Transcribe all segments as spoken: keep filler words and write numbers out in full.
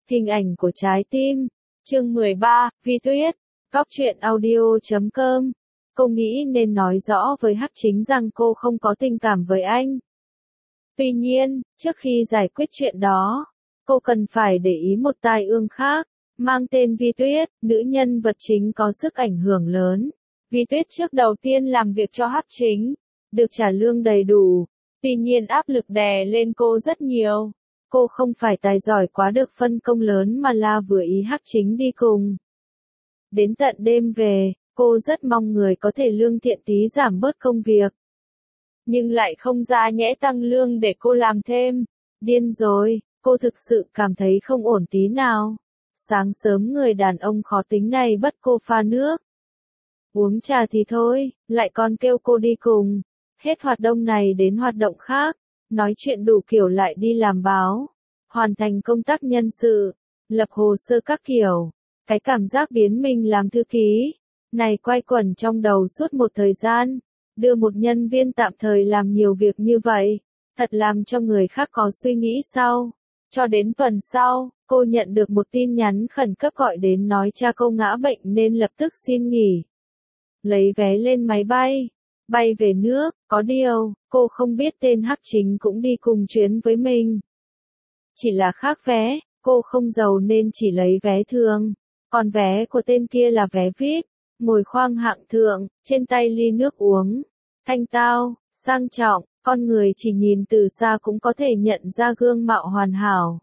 Hình ảnh của trái tim. Chương mười ba, Vi Tuyết. Góc truyện audio chấm com. Cô nghĩ nên nói rõ với Hắc Chính rằng cô không có tình cảm với anh. Tuy nhiên, trước khi giải quyết chuyện đó, cô cần phải để ý một tai ương khác, mang tên Vi Tuyết, nữ nhân vật chính có sức ảnh hưởng lớn. Vi Tuyết trước đầu tiên làm việc cho Hắc Chính, được trả lương đầy đủ, tuy nhiên áp lực đè lên cô rất nhiều. Cô không phải tài giỏi quá được phân công lớn mà là vừa ý Hắc Chính đi cùng. Đến tận đêm về, cô rất mong người có thể lương thiện tí giảm bớt công việc. Nhưng lại không ra nhẽ tăng lương để cô làm thêm. Điên rồi, cô thực sự cảm thấy không ổn tí nào. Sáng sớm người đàn ông khó tính này bắt cô pha nước. Uống trà thì thôi, lại còn kêu cô đi cùng. Hết hoạt động này đến hoạt động khác. Nói chuyện đủ kiểu lại đi làm báo. Hoàn thành công tác nhân sự. Lập hồ sơ các kiểu. Cái cảm giác biến mình làm thư ký này quay quẩn trong đầu suốt một thời gian. Đưa một nhân viên tạm thời làm nhiều việc như vậy, thật làm cho người khác có suy nghĩ sau. Cho đến tuần sau, cô nhận được một tin nhắn khẩn cấp gọi đến nói cha cô ngã bệnh nên lập tức xin nghỉ. Lấy vé lên máy bay, bay về nước, có điều, cô không biết tên Hắc Chính cũng đi cùng chuyến với mình. Chỉ là khác vé, cô không giàu nên chỉ lấy vé thường, còn vé của tên kia là vé vi ai pi. Ngồi khoang hạng thượng, trên tay ly nước uống, thanh tao, sang trọng, con người chỉ nhìn từ xa cũng có thể nhận ra gương mạo hoàn hảo.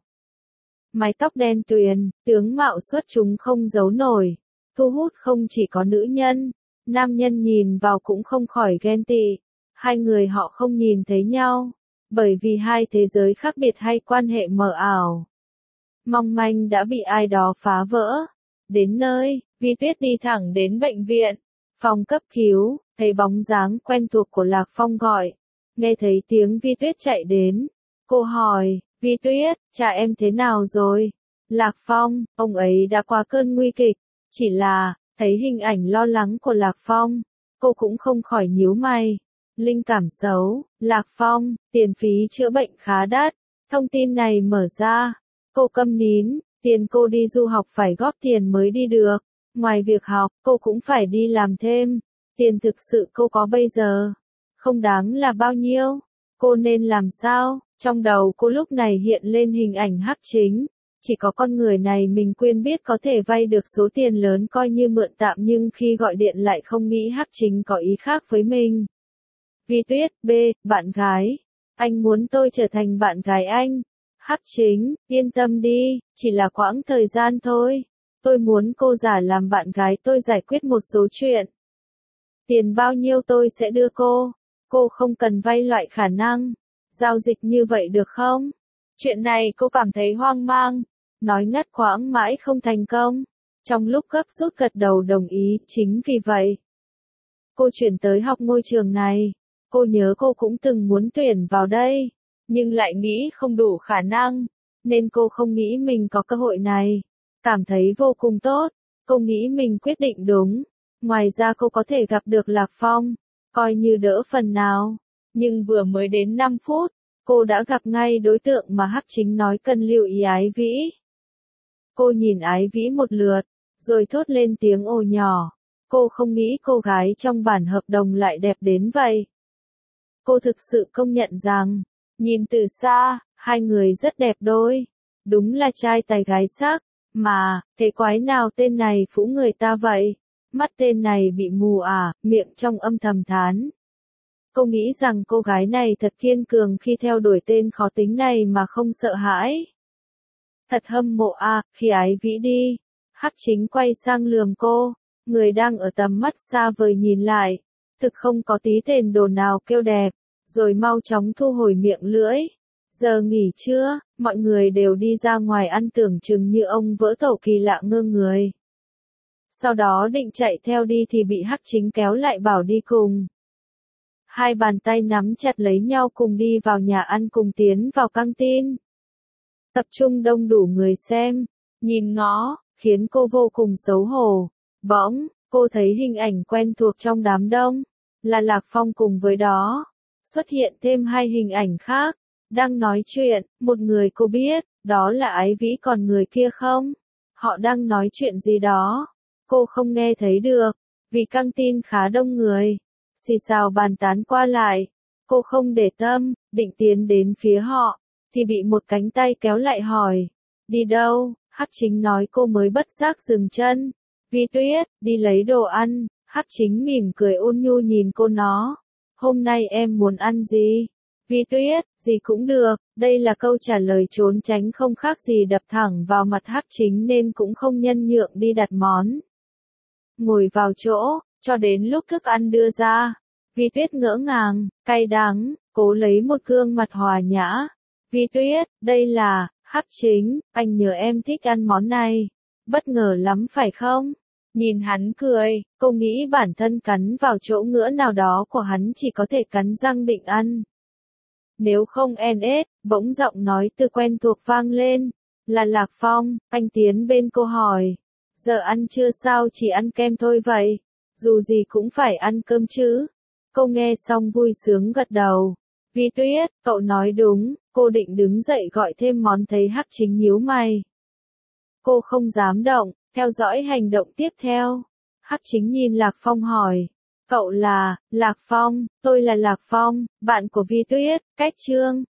Mái tóc đen tuyền, tướng mạo xuất chúng không giấu nổi, thu hút không chỉ có nữ nhân, nam nhân nhìn vào cũng không khỏi ghen tị. Hai người họ không nhìn thấy nhau, bởi vì hai thế giới khác biệt hay quan hệ mờ ảo. Mong manh đã bị ai đó phá vỡ. Đến nơi, Vi Tuyết đi thẳng đến bệnh viện, phòng cấp cứu, thấy bóng dáng quen thuộc của Lạc Phong gọi. Nghe thấy tiếng Vi Tuyết chạy đến, cô hỏi, Vi Tuyết, cha em thế nào rồi? Lạc Phong, ông ấy đã qua cơn nguy kịch, chỉ là, thấy hình ảnh lo lắng của Lạc Phong, cô cũng không khỏi nhíu mày. Linh cảm xấu, Lạc Phong, tiền phí chữa bệnh khá đắt, thông tin này mở ra, cô câm nín. Tiền cô đi du học phải góp tiền mới đi được. Ngoài việc học, cô cũng phải đi làm thêm. Tiền thực sự cô có bây giờ không đáng là bao nhiêu. Cô nên làm sao? Trong đầu cô lúc này hiện lên hình ảnh Hắc Chính. Chỉ có con người này mình quen biết có thể vay được số tiền lớn coi như mượn tạm, nhưng khi gọi điện lại không nghĩ Hắc Chính có ý khác với mình. Vi Tuyết, B, bạn gái. Anh muốn tôi trở thành bạn gái anh. Hắc Chính, yên tâm đi, chỉ là quãng thời gian thôi. Tôi muốn cô giả làm bạn gái tôi giải quyết một số chuyện. Tiền bao nhiêu tôi sẽ đưa cô. Cô không cần vay loại khả năng. Giao dịch như vậy được không? Chuyện này cô cảm thấy hoang mang. Nói ngắt quãng mãi không thành công. Trong lúc gấp rút gật đầu đồng ý, chính vì vậy. Cô chuyển tới học ngôi trường này. Cô nhớ cô cũng từng muốn tuyển vào đây. Nhưng lại nghĩ không đủ khả năng, nên cô không nghĩ mình có cơ hội này. Cảm thấy vô cùng tốt, cô nghĩ mình quyết định đúng. Ngoài ra cô có thể gặp được Lạc Phong, coi như đỡ phần nào. Nhưng vừa mới đến năm phút, cô đã gặp ngay đối tượng mà Hắc Chính nói cần lưu ý, Ái Vĩ. Cô nhìn Ái Vĩ một lượt, rồi thốt lên tiếng ồ nhỏ. Cô không nghĩ cô gái trong bản hợp đồng lại đẹp đến vậy. Cô thực sự công nhận rằng, nhìn từ xa, hai người rất đẹp đôi. Đúng là trai tài gái sắc. Mà, thế quái nào tên này phũ người ta vậy? Mắt tên này bị mù à, miệng trong âm thầm thán. Cô nghĩ rằng cô gái này thật kiên cường khi theo đuổi tên khó tính này mà không sợ hãi. Thật hâm mộ à, khi Ái Vĩ đi. Hắc Chính quay sang lườm cô. Người đang ở tầm mắt xa vời nhìn lại. Thực không có tí tên đồ nào kêu đẹp. Rồi mau chóng thu hồi miệng lưỡi. Giờ nghỉ trưa, mọi người đều đi ra ngoài ăn, tưởng chừng như ông vỡ tổ kỳ lạ ngơ người. Sau đó định chạy theo đi thì bị Hắc Chính kéo lại bảo đi cùng. Hai bàn tay nắm chặt lấy nhau cùng đi vào nhà ăn, cùng tiến vào căng tin. Tập trung đông đủ người xem, nhìn ngó, khiến cô vô cùng xấu hổ. Bỗng, cô thấy hình ảnh quen thuộc trong đám đông, là Lạc Phong cùng với đó. Xuất hiện thêm hai hình ảnh khác, Đang nói chuyện, một người cô biết, đó là Ái Vĩ còn người kia không? Họ đang nói chuyện gì đó. Cô không nghe thấy được, vì căng tin khá đông người. Xì xào bàn tán qua lại. Cô không để tâm, định tiến đến phía họ, thì bị một cánh tay kéo lại hỏi. Đi đâu? Hắc Chính nói cô mới bất giác dừng chân. Vi Tuyết, đi lấy đồ ăn. Hắc Chính mỉm cười ôn nhu nhìn cô nó. Hôm nay em muốn ăn gì? Vi Tuyết, gì cũng được. Đây là câu trả lời trốn tránh không khác gì đập thẳng vào mặt Hắc Chính nên cũng không nhân nhượng đi đặt món. Ngồi vào chỗ, cho đến lúc thức ăn đưa ra. Vi Tuyết ngỡ ngàng, cay đắng, cố lấy một gương mặt hòa nhã. Vi Tuyết, đây là, Hắc Chính, anh nhớ em thích ăn món này. Bất ngờ lắm phải không? Nhìn hắn cười, cô nghĩ bản thân cắn vào chỗ ngứa nào đó của hắn chỉ có thể cắn răng định ăn. Nếu không en ết, bỗng giọng nói từ quen thuộc vang lên. Là Lạc Phong, anh tiến bên cô hỏi. Giờ ăn chưa sao chỉ ăn kem thôi vậy? Dù gì cũng phải ăn cơm chứ. Cô nghe xong vui sướng gật đầu. Vi Tuyết, cậu nói đúng, cô định đứng dậy gọi thêm món thấy Hắc Chính nhíu mày. Cô không dám động, theo dõi hành động tiếp theo. Hắc Chính nhìn Lạc Phong hỏi. Cậu là, Lạc Phong, tôi là Lạc Phong, bạn của Vi Tuyết, cách Trương.